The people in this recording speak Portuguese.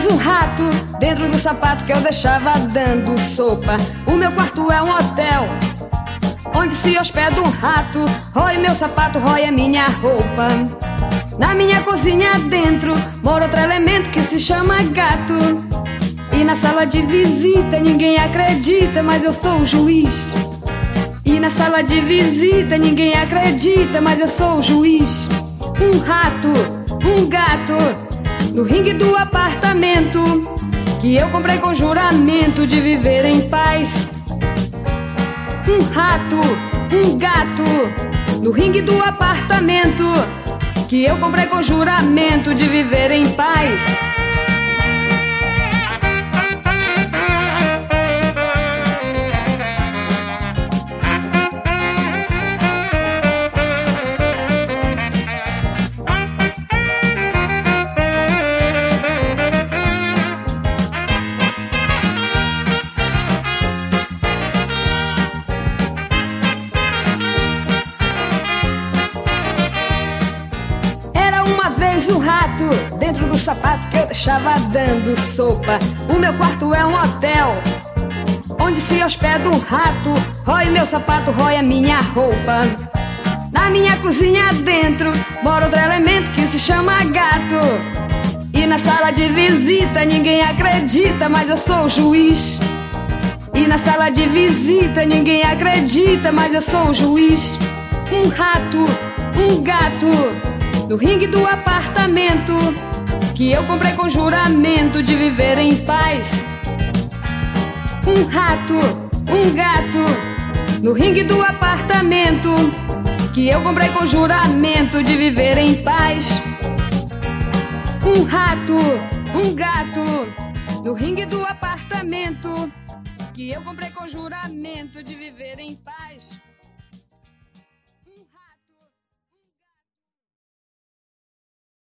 vez um rato dentro do sapato que eu deixava dando sopa. O meu quarto é um hotel onde se hospeda um rato. Rói meu sapato, rói a minha roupa. Na minha cozinha dentro mora outro elemento que se chama gato. E na sala de visita ninguém acredita, mas eu sou o juiz. E na sala de visita ninguém acredita, mas eu sou o juiz. Um rato, um gato, no ringue do apartamento que eu comprei com juramento de viver em paz. Um rato, um gato, no ringue do apartamento que eu comprei com juramento de viver em paz. Um rato dentro do sapato que eu deixava dando sopa. O meu quarto é um hotel onde se hospeda um rato. Rói meu sapato, rói a minha roupa. Na minha cozinha dentro mora outro elemento que se chama gato. E na sala de visita ninguém acredita, mas eu sou o juiz. E na sala de visita ninguém acredita, mas eu sou o juiz. Um rato, um gato, no ringue do apartamento que eu comprei com juramento de viver em paz. Um rato, um gato, no ringue do apartamento que eu comprei com juramento de viver em paz. Um rato, um gato, no ringue do apartamento que eu comprei com juramento de viver em paz.